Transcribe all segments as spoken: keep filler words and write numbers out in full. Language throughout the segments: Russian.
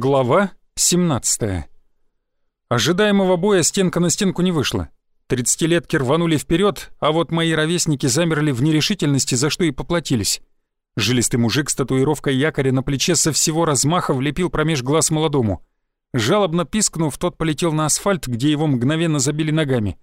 Глава семнадцатая. Ожидаемого боя стенка на стенку не вышла. Тридцатилетки рванули вперед, а вот мои ровесники замерли в нерешительности, за что и поплатились. Жилистый мужик с татуировкой якоря на плече со всего размаха влепил промеж глаз молодому. Жалобно пискнув, тот полетел на асфальт, где его мгновенно забили ногами.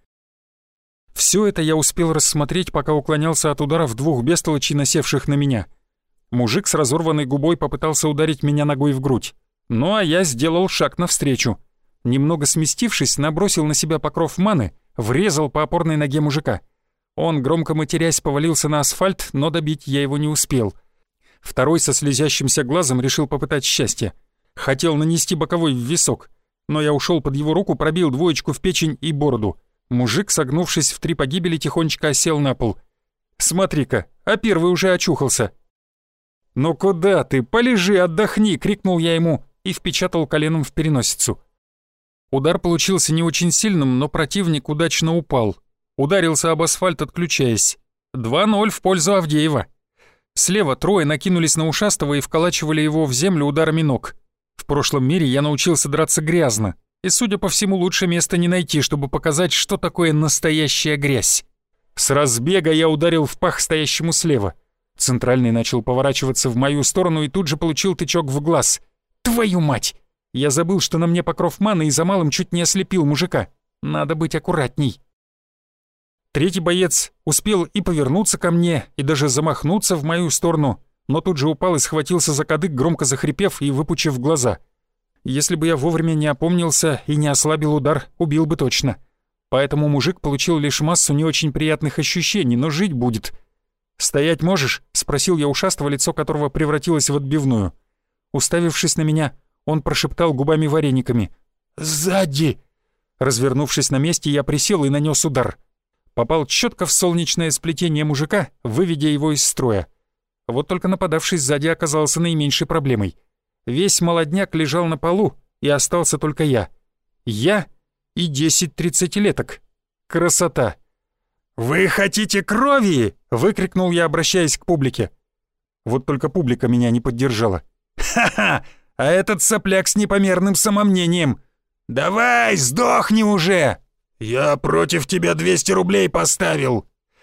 Все это я успел рассмотреть, пока уклонялся от ударов двух бестолочей, насевших на меня. Мужик с разорванной губой попытался ударить меня ногой в грудь. Ну а я сделал шаг навстречу. Немного сместившись, набросил на себя покров маны, врезал по опорной ноге мужика. Он, громко матерясь, повалился на асфальт, но добить я его не успел. Второй со слезящимся глазом решил попытать счастье. Хотел нанести боковой в висок, но я ушел под его руку, пробил двоечку в печень и бороду. Мужик, согнувшись в три погибели, тихонечко осел на пол. «Смотри-ка, а первый уже очухался». «Ну куда ты? Полежи, отдохни!» — крикнул я ему и впечатал коленом в переносицу. Удар получился не очень сильным, но противник удачно упал. Ударился об асфальт, отключаясь. два ноль в пользу Авдеева. Слева трое накинулись на ушастого и вколачивали его в землю ударами ног. В прошлом мире я научился драться грязно, и, судя по всему, лучше места не найти, чтобы показать, что такое настоящая грязь. С разбега я ударил в пах стоящему слева. Центральный начал поворачиваться в мою сторону и тут же получил тычок в глаз. «Твою мать!» Я забыл, что на мне покров маны, и за малым чуть не ослепил мужика. Надо быть аккуратней. Третий боец успел и повернуться ко мне, и даже замахнуться в мою сторону, но тут же упал и схватился за кадык, громко захрипев и выпучив глаза. Если бы я вовремя не опомнился и не ослабил удар, убил бы точно. Поэтому мужик получил лишь массу не очень приятных ощущений, но жить будет. «Стоять можешь?» — спросил я ушастого, лицо которого превратилось в отбивную. Уставившись на меня, он прошептал губами варениками: «Сзади!» Развернувшись на месте, я присел и нанес удар. Попал четко в солнечное сплетение мужика, выведя его из строя. Вот только нападавший сзади оказался наименьшей проблемой. Весь молодняк лежал на полу, и остался только я. Я и десять тридцатилеток. Красота! «Вы хотите крови?» — выкрикнул я, обращаясь к публике. Вот только публика меня не поддержала. «Ха-ха! А этот сопляк с непомерным самомнением! Давай, сдохни уже! Я против тебя двести рублей поставил!»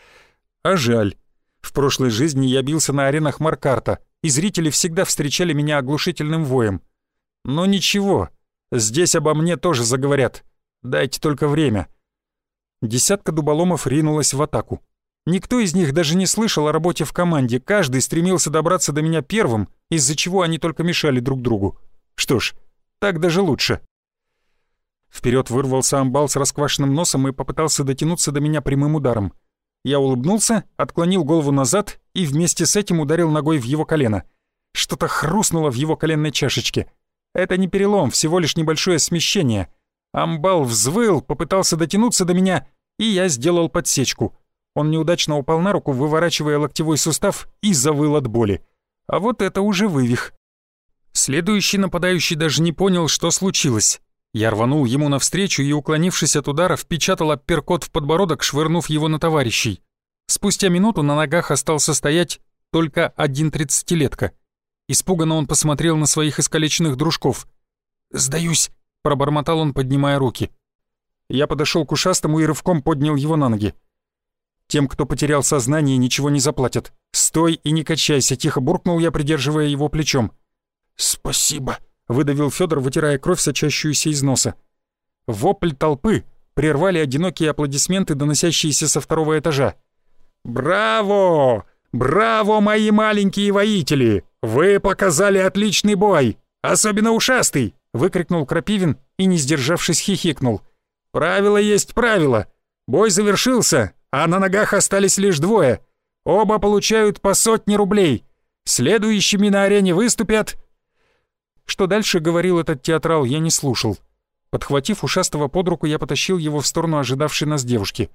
А жаль. В прошлой жизни я бился на аренах Маркарта, и зрители всегда встречали меня оглушительным воем. Но ничего, здесь обо мне тоже заговорят. Дайте только время. Десятка дуболомов ринулась в атаку. Никто из них даже не слышал о работе в команде, каждый стремился добраться до меня первым, из-за чего они только мешали друг другу. Что ж, так даже лучше. Вперед вырвался амбал с расквашенным носом и попытался дотянуться до меня прямым ударом. Я улыбнулся, отклонил голову назад и вместе с этим ударил ногой в его колено. Что-то хрустнуло в его коленной чашечке. Это не перелом, всего лишь небольшое смещение. Амбал взвыл, попытался дотянуться до меня, и я сделал подсечку. Он неудачно упал на руку, выворачивая локтевой сустав, и завыл от боли. А вот это уже вывих. Следующий нападающий даже не понял, что случилось. Я рванул ему навстречу и, уклонившись от удара, впечатал апперкот в подбородок, швырнув его на товарищей. Спустя минуту на ногах остался стоять только один тридцатилетка. Испуганно он посмотрел на своих искалеченных дружков. «Сдаюсь», — пробормотал он, поднимая руки. Я подошел к ушастому и рывком поднял его на ноги. «Тем, кто потерял сознание, ничего не заплатят. Стой и не качайся», — тихо буркнул я, придерживая его плечом. «Спасибо», — выдавил Федор, вытирая кровь, сочащуюся из носа. Вопль толпы прервали одинокие аплодисменты, доносящиеся со второго этажа. «Браво! Браво, мои маленькие воители! Вы показали отличный бой! Особенно ушастый!» — выкрикнул Крапивин и, не сдержавшись, хихикнул. «Правило есть правило. Бой завершился, а на ногах остались лишь двое. Оба получают по сотне рублей. Следующими на арене выступят...» Что дальше говорил этот театрал, я не слушал. Подхватив ушастого под руку, я потащил его в сторону ожидавшей нас девушки.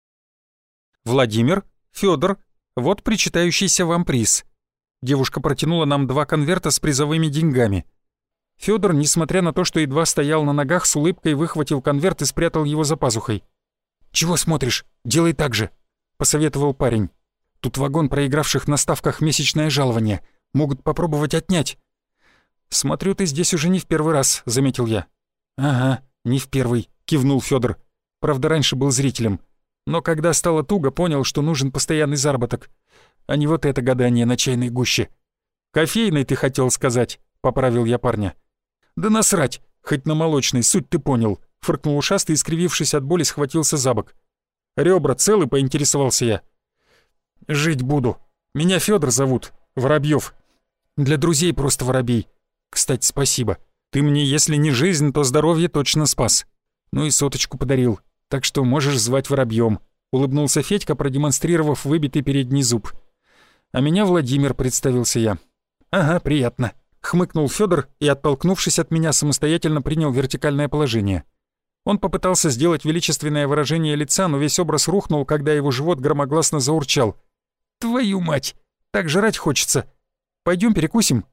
«Владимир, Федор, вот причитающийся вам приз». Девушка протянула нам два конверта с призовыми деньгами. Федор, несмотря на то, что едва стоял на ногах, с улыбкой выхватил конверт и спрятал его за пазухой. «Чего смотришь? Делай так же», — посоветовал парень. «Тут вагон проигравших на ставках месячное жалование. Могут попробовать отнять». «Смотрю, ты здесь уже не в первый раз», — заметил я. «Ага, не в первый», — кивнул Фёдор. «Правда, раньше был зрителем. Но когда стало туго, понял, что нужен постоянный заработок. А не вот это гадание на чайной гуще». «Кофейной ты хотел сказать», — поправил я парня. «Да насрать, хоть на молочной, суть ты понял», — фыркнул ушастый и, скривившись от боли, схватился за бок. «Ребра целы?» — поинтересовался я. «Жить буду. Меня Фёдор зовут, Воробьёв. Для друзей просто Воробей. Кстати, спасибо. Ты мне, если не жизнь, то здоровье точно спас. Ну и соточку подарил, так что можешь звать Воробьём», — улыбнулся Федька, продемонстрировав выбитый передний зуб. «А меня Владимир», — представился я. «Ага, приятно», — хмыкнул Фёдор и, оттолкнувшись от меня, самостоятельно принял вертикальное положение. Он попытался сделать величественное выражение лица, но весь образ рухнул, когда его живот громогласно заурчал. «Твою мать! Так жрать хочется! Пойдём перекусим?»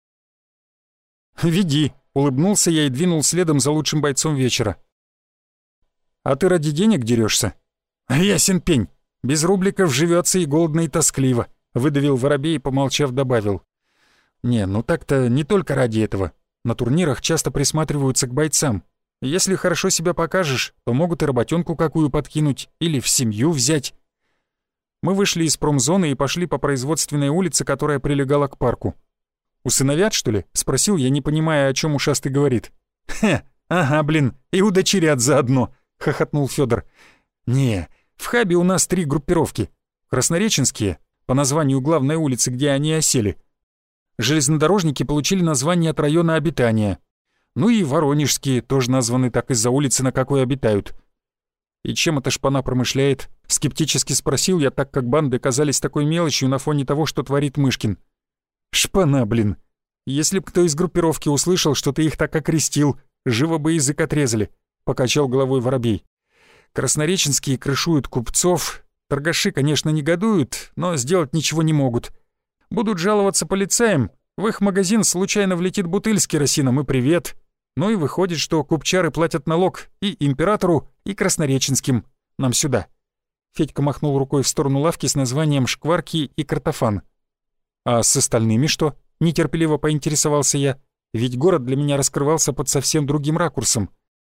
«Веди», — улыбнулся я и двинул следом за лучшим бойцом вечера. «А ты ради денег дерёшься?» «Ясен пень. Без рубликов живётся и голодно, и тоскливо», — выдавил Воробей и, помолчав, добавил. «Не, ну так-то не только ради этого. На турнирах часто присматриваются к бойцам. Если хорошо себя покажешь, то могут и работёнку какую подкинуть или в семью взять». Мы вышли из промзоны и пошли по производственной улице, которая прилегала к парку. «Усыновят, что ли?» — спросил я, не понимая, о чём ушастый говорит. «Хе, ага, блин, и удочерят заодно», — хохотнул Фёдор. «Не, в хабе у нас три группировки. Краснореченские, по названию главной улицы, где они осели. Железнодорожники получили название от района обитания. Ну и воронежские тоже названы так из-за улицы, на какой обитают». «И чем эта шпана промышляет?» — скептически спросил я, так как банды казались такой мелочью на фоне того, что творит Мышкин. «Шпана, блин! Если б кто из группировки услышал, что ты их так окрестил, живо бы язык отрезали», — покачал головой Воробей. «Краснореченские крышуют купцов, торгаши, конечно, негодуют, но сделать ничего не могут. Будут жаловаться полицаям, в их магазин случайно влетит бутыль с керосином и привет. Ну и выходит, что купчары платят налог и императору, и краснореченским. Нам сюда». Федька махнул рукой в сторону лавки с названием «Шкварки» и «Картофан». «А с остальными что?» — нетерпеливо поинтересовался я, ведь город для меня раскрывался под совсем другим ракурсом.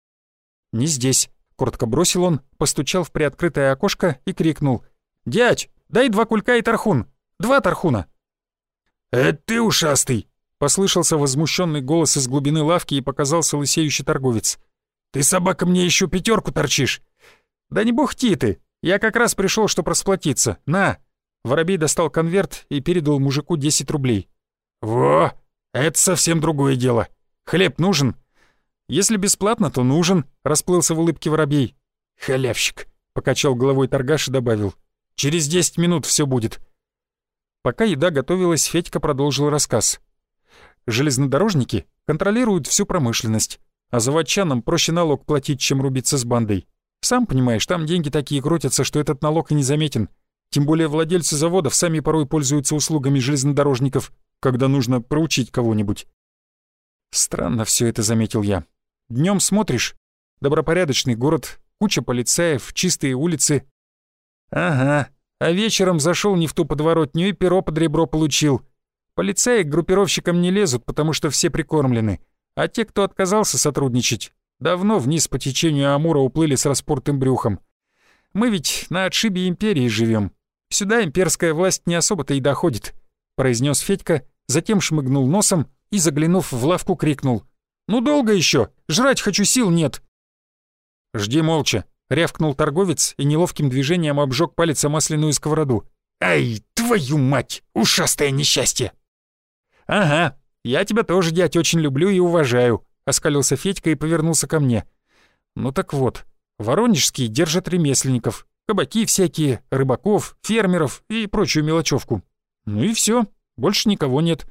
«Не здесь», — коротко бросил он, постучал в приоткрытое окошко и крикнул. «Дядь, дай два кулька и тархун! Два тархуна!» «Это ты, ушастый!» — послышался возмущенный голос из глубины лавки и показался лысеющий торговец. «Ты, собака, мне еще пятерку торчишь!» «Да не бухти ты! Я как раз пришел, чтоб расплатиться. На!» Воробей достал конверт и передал мужику десять рублей. «Во! Это совсем другое дело. Хлеб нужен?» «Если бесплатно, то нужен», — расплылся в улыбке Воробей. «Халявщик», — покачал головой торгаш и добавил. «Через десять минут все будет». Пока еда готовилась, Федька продолжил рассказ. «Железнодорожники контролируют всю промышленность, а заводчанам проще налог платить, чем рубиться с бандой. Сам понимаешь, там деньги такие крутятся, что этот налог и не заметен. Тем более владельцы заводов сами порой пользуются услугами железнодорожников, когда нужно проучить кого-нибудь». «Странно все это», — заметил я. Днем смотришь, добропорядочный город, куча полицаев, чистые улицы. Ага, а вечером зашел не в ту подворотню и перо под ребро получил. Полицаи к группировщикам не лезут, потому что все прикормлены, а те, кто отказался сотрудничать, давно вниз по течению Амура уплыли с распортым брюхом. Мы ведь на отшибе империи живем. Сюда имперская власть не особо-то и доходит», — произнес Федька, затем шмыгнул носом и, заглянув в лавку, крикнул. «Ну долго еще? Жрать хочу, сил нет!» «Жди молча», — рявкнул торговец и неловким движением обжег палец о масляную сковороду. «Ай, твою мать! Ушастое несчастье!» «Ага, я тебя тоже, дядь, очень люблю и уважаю», — оскалился Федька и повернулся ко мне. «Ну так вот, воронежские держат ремесленников, кабаки всякие, рыбаков, фермеров и прочую мелочевку. Ну и все, больше никого нет».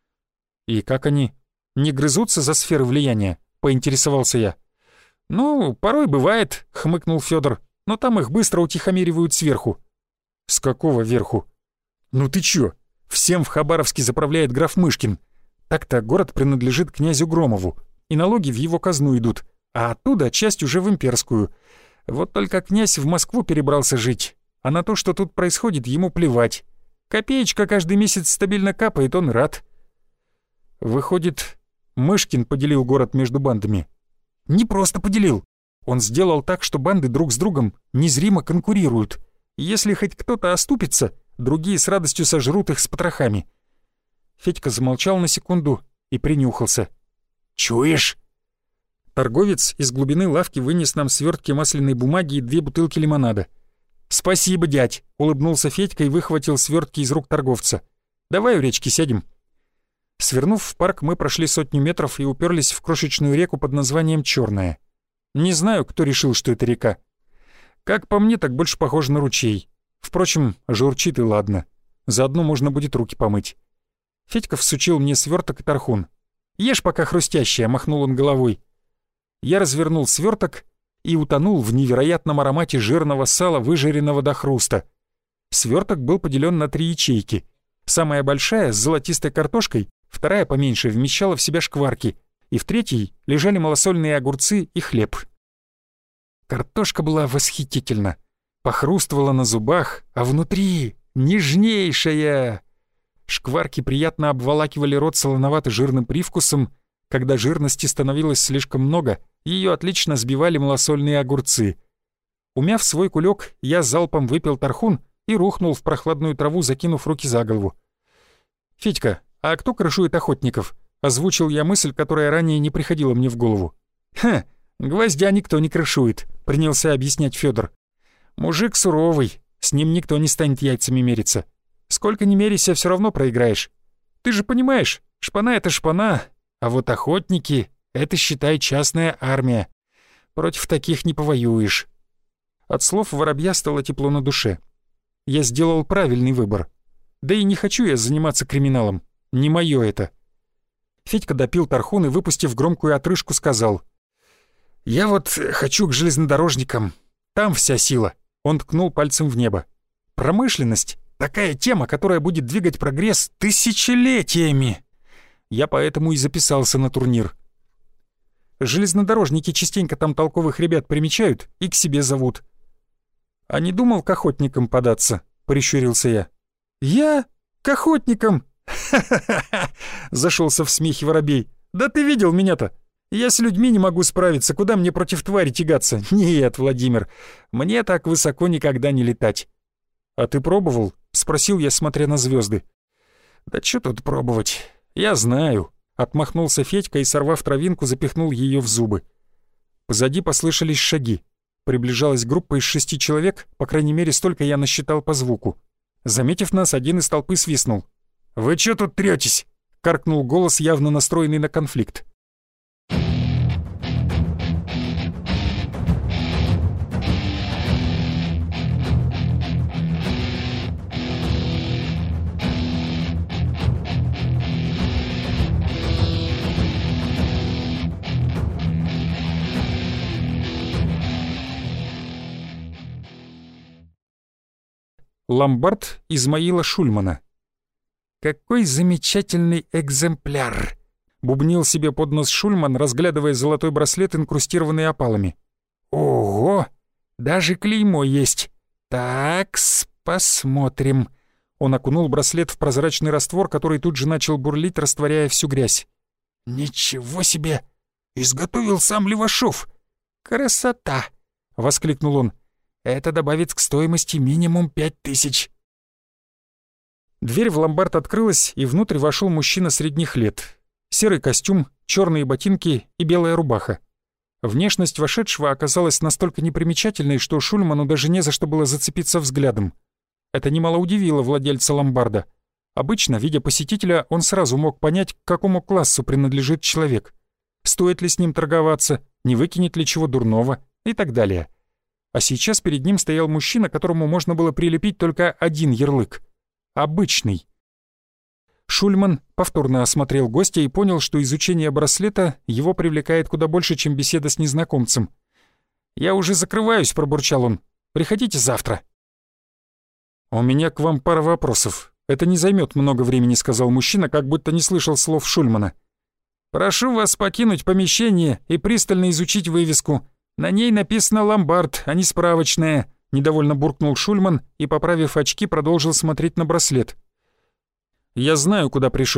«И как они? Не грызутся за сферы влияния?» — поинтересовался я. «Ну, порой бывает», — хмыкнул Фёдор, «но там их быстро утихомиривают сверху». «С какого верху?» «Ну ты чё? Всем в Хабаровске заправляет граф Мышкин. Так-то город принадлежит князю Громову, и налоги в его казну идут, а оттуда часть уже в имперскую. Вот только князь в Москву перебрался жить, а на то, что тут происходит, ему плевать. Копеечка каждый месяц стабильно капает, он рад». «Выходит, Мышкин поделил город между бандами. Не просто поделил. Он сделал так, что банды друг с другом незримо конкурируют. И если хоть кто-то оступится, другие с радостью сожрут их с потрохами. Федька замолчал на секунду и принюхался. «Чуешь?» Торговец из глубины лавки вынес нам свертки масляной бумаги и две бутылки лимонада. «Спасибо, дядь!» — улыбнулся Федька и выхватил свертки из рук торговца. «Давай у речки сядем». Свернув в парк, мы прошли сотню метров и уперлись в крошечную реку под названием Черная. Не знаю, кто решил, что это река. Как по мне, так больше похоже на ручей. Впрочем, журчит и ладно. Заодно можно будет руки помыть. Федька всучил мне сверток и тархун. «Ешь пока хрустящее», — махнул он головой. Я развернул сверток и утонул в невероятном аромате жирного сала, выжаренного до хруста. Сверток был поделен на три ячейки. Самая большая, с золотистой картошкой, вторая поменьше, вмещала в себя шкварки, и в третьей лежали малосольные огурцы и хлеб. Картошка была восхитительна, похрустывала на зубах, а внутри нежнейшая. Шкварки приятно обволакивали рот солоновато-жирным привкусом. Когда жирности становилось слишком много, ее отлично сбивали малосольные огурцы. Умяв свой кулек, я залпом выпил тархун и рухнул в прохладную траву, закинув руки за голову. «Федька, а кто крышует охотников?» — озвучил я мысль, которая ранее не приходила мне в голову. «Ха, гвоздя никто не крышует», — принялся объяснять Федор. «Мужик суровый, с ним никто не станет яйцами мериться. Сколько ни меряйся, все равно проиграешь. Ты же понимаешь, шпана — это шпана, а вот охотники — это, считай, частная армия. Против таких не повоюешь». От слов воробья стало тепло на душе. Я сделал правильный выбор. Да и не хочу я заниматься криминалом. Не моё это. Федька допил тархун и, выпустив громкую отрыжку, сказал: «Я вот хочу к железнодорожникам. Там вся сила». Он ткнул пальцем в небо. «Промышленность — такая тема, которая будет двигать прогресс тысячелетиями». Я поэтому и записался на турнир. Железнодорожники частенько там толковых ребят примечают и к себе зовут. «А не думал к охотникам податься?» — прищурился я. «Я? К охотникам? Ха-ха-ха!» — зашелся в смехе воробей. «Да ты видел меня-то? Я с людьми не могу справиться, куда мне против твари тягаться? Нет, Владимир, мне так высоко никогда не летать». «А ты пробовал?» — спросил я, смотря на звезды. «Да что тут пробовать? Я знаю», — отмахнулся Федька и, сорвав травинку, запихнул ее в зубы. Позади послышались шаги. Приближалась группа из шести человек, по крайней мере, столько я насчитал по звуку. Заметив нас, один из толпы свистнул. «Вы чё тут трётесь?» — каркнул голос, явно настроенный на конфликт. Ломбард Измаила Шульмана. «Какой замечательный экземпляр!» — бубнил себе под нос Шульман, разглядывая золотой браслет, инкрустированный опалами. «Ого! Даже клеймо есть! Так-с, посмотрим!» Он окунул браслет в прозрачный раствор, который тут же начал бурлить, растворяя всю грязь. «Ничего себе! Изготовил сам Левашов! Красота!» — воскликнул он. «Это добавит к стоимости минимум пять тысяч». Дверь в ломбард открылась, и внутрь вошел мужчина средних лет. Серый костюм, черные ботинки и белая рубаха. Внешность вошедшего оказалась настолько непримечательной, что Шульману даже не за что было зацепиться взглядом. Это немало удивило владельца ломбарда. Обычно, видя посетителя, он сразу мог понять, к какому классу принадлежит человек. Стоит ли с ним торговаться, не выкинет ли чего дурного и так далее. А сейчас перед ним стоял мужчина, которому можно было прилепить только один ярлык — обычный. Шульман повторно осмотрел гостя и понял, что изучение браслета его привлекает куда больше, чем беседа с незнакомцем. «Я уже закрываюсь», — пробурчал он. «Приходите завтра». «У меня к вам пара вопросов. Это не займет много времени», — сказал мужчина, как будто не слышал слов Шульмана. «Прошу вас покинуть помещение и пристально изучить вывеску. На ней написано «Ломбард», а не справочная», — недовольно буркнул Шульман и, поправив очки, продолжил смотреть на браслет. «Я знаю, куда пришел», —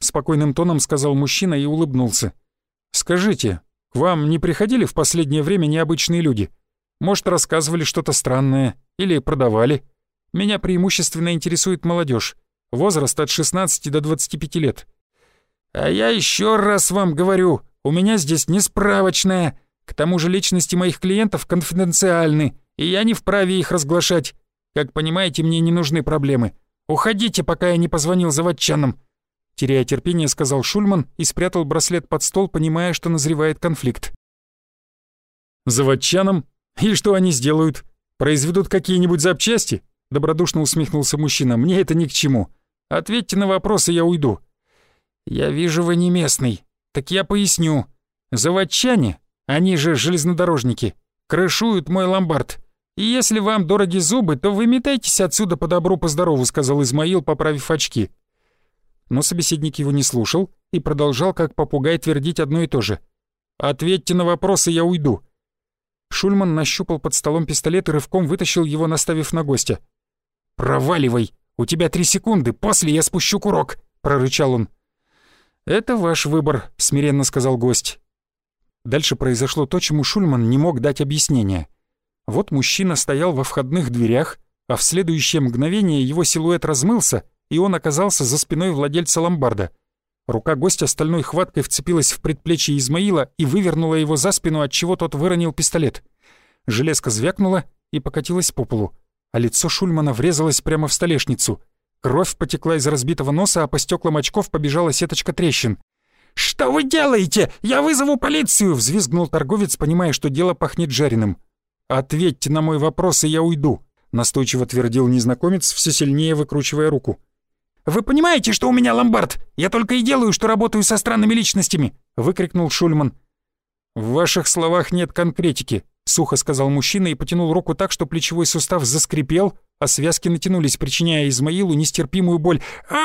спокойным тоном сказал мужчина и улыбнулся. «Скажите, к вам не приходили в последнее время необычные люди? Может, рассказывали что-то странное или продавали? Меня преимущественно интересует молодежь, возраст от шестнадцати до двадцати пяти лет». «А я еще раз вам говорю, у меня здесь не справочная. К тому же личности моих клиентов конфиденциальны, и я не вправе их разглашать. Как понимаете, мне не нужны проблемы. Уходите, пока я не позвонил заводчанам». Теряя терпение, сказал Шульман и спрятал браслет под стол, понимая, что назревает конфликт. «Заводчанам? И что они сделают? Произведут какие-нибудь запчасти?» Добродушно усмехнулся мужчина. «Мне это ни к чему. Ответьте на вопросы, я уйду». «Я вижу, вы не местный. Так я поясню. Заводчане, они же железнодорожники, крышуют мой ломбард. И если вам дороги зубы, то выметайтесь отсюда по добру, по здорову», сказал Измаил, поправив очки. Но собеседник его не слушал и продолжал как попугай твердить одно и то же. «Ответьте на вопросы, я уйду». Шульман нащупал под столом пистолет и рывком вытащил его, наставив на гостя. «Проваливай! У тебя три секунды, после я спущу курок!» — прорычал он. «Это ваш выбор», — смиренно сказал гость. Дальше произошло то, чему Шульман не мог дать объяснения. Вот мужчина стоял во входных дверях, а в следующее мгновение его силуэт размылся, и он оказался за спиной владельца ломбарда. Рука гостя стальной хваткой вцепилась в предплечье Измаила и вывернула его за спину, отчего тот выронил пистолет. Железка звякнула и покатилась по полу, а лицо Шульмана врезалось прямо в столешницу. Кровь потекла из разбитого носа, а по стеклам очков побежала сеточка трещин. «Что вы делаете? Я вызову полицию!» — взвизгнул торговец, понимая, что дело пахнет жареным. «Ответьте на мой вопрос, и я уйду», — настойчиво твердил незнакомец, все сильнее выкручивая руку. «Вы понимаете, что у меня ломбард? Я только и делаю, что работаю со странными личностями!» — выкрикнул Шульман. «В ваших словах нет конкретики», — сухо сказал мужчина и потянул руку так, что плечевой сустав заскрипел, а связки натянулись, причиняя Измаилу нестерпимую боль.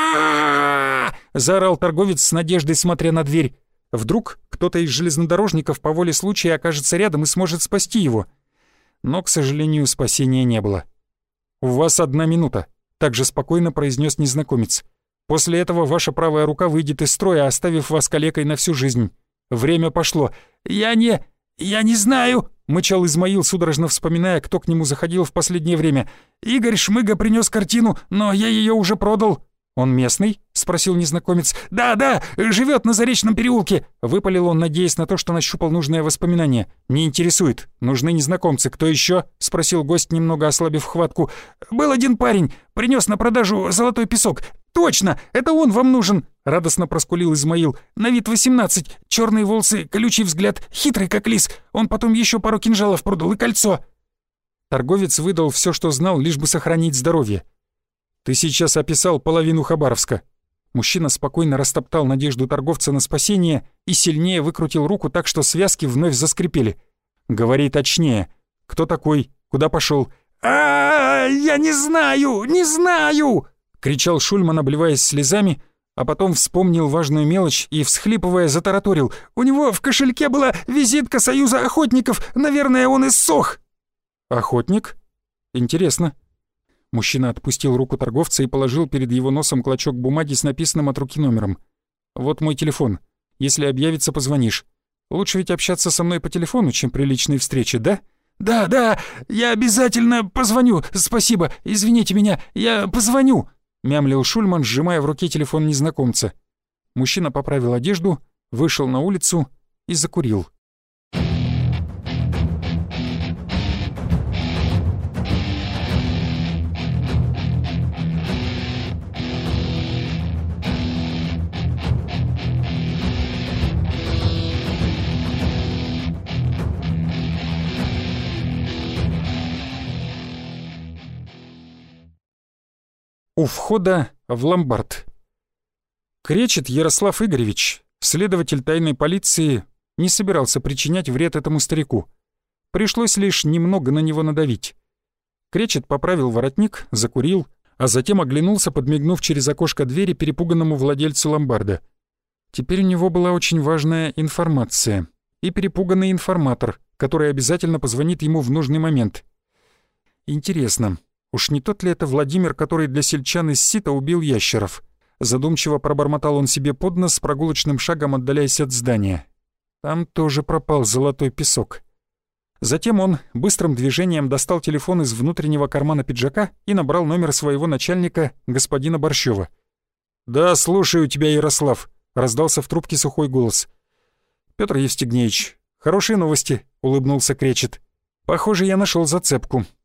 а заорал торговец с надеждой, смотря на дверь. Вдруг кто-то из железнодорожников по воле случая окажется рядом и сможет спасти его. Но, к сожалению, спасения не было. «У вас одна минута», — также спокойно произнес незнакомец. «После этого ваша правая рука выйдет из строя, оставив вас калекой на всю жизнь. Время пошло». «Я не... я не знаю», — мычал Измаил, судорожно вспоминая, кто к нему заходил в последнее время. «Игорь Шмыга принес картину, но я ее уже продал». «Он местный?» — спросил незнакомец. «Да, да, живет на Заречном переулке», — выпалил он, надеясь на то, что нащупал нужное воспоминание. «Не интересует. Нужны незнакомцы. Кто еще?» — спросил гость, немного ослабив хватку. «Был один парень, принес на продажу золотой песок. Точно, это он вам нужен!» — радостно проскулил Измаил. «На вид восемнадцать, черные волосы, колючий взгляд, хитрый как лис. Он потом еще пару кинжалов продал и кольцо». Торговец выдал все, что знал, лишь бы сохранить здоровье. «Ты сейчас описал половину Хабаровска». Мужчина спокойно растоптал надежду торговца на спасение и сильнее выкрутил руку так, что связки вновь заскрипели. «Говори точнее. Кто такой? Куда пошел?» «А, я не знаю, не знаю!» — кричал Шульман, обливаясь слезами, а потом вспомнил важную мелочь и, всхлипывая, затараторил. «У него в кошельке была визитка Союза охотников. Наверное, он иссох». «Охотник? Интересно». Мужчина отпустил руку торговца и положил перед его носом клочок бумаги с написанным от руки номером. «Вот мой телефон. Если объявится, позвонишь. Лучше ведь общаться со мной по телефону, чем при личной встрече, да?» «Да, да, я обязательно позвоню. Спасибо, извините меня, я позвоню», — мямлил Шульман, сжимая в руке телефон незнакомца. Мужчина поправил одежду, вышел на улицу и закурил. У входа в ломбард. Кречет Ярослав Игоревич, следователь тайной полиции, не собирался причинять вред этому старику. Пришлось лишь немного на него надавить. Кречет поправил воротник, закурил, а затем оглянулся, подмигнув через окошко двери перепуганному владельцу ломбарда. Теперь у него была очень важная информация и перепуганный информатор, который обязательно позвонит ему в нужный момент. Интересно, уж не тот ли это Владимир, который для сельчан из Сита убил ящеров? Задумчиво пробормотал он себе под нос, с прогулочным шагом отдаляясь от здания. Там тоже пропал золотой песок. Затем он быстрым движением достал телефон из внутреннего кармана пиджака и набрал номер своего начальника, господина Борщева. «Да, слушаю тебя, Ярослав», — раздался в трубке сухой голос. «Пётр Евстигнеевич, хорошие новости», — улыбнулся Кречет. «Похоже, я нашел зацепку.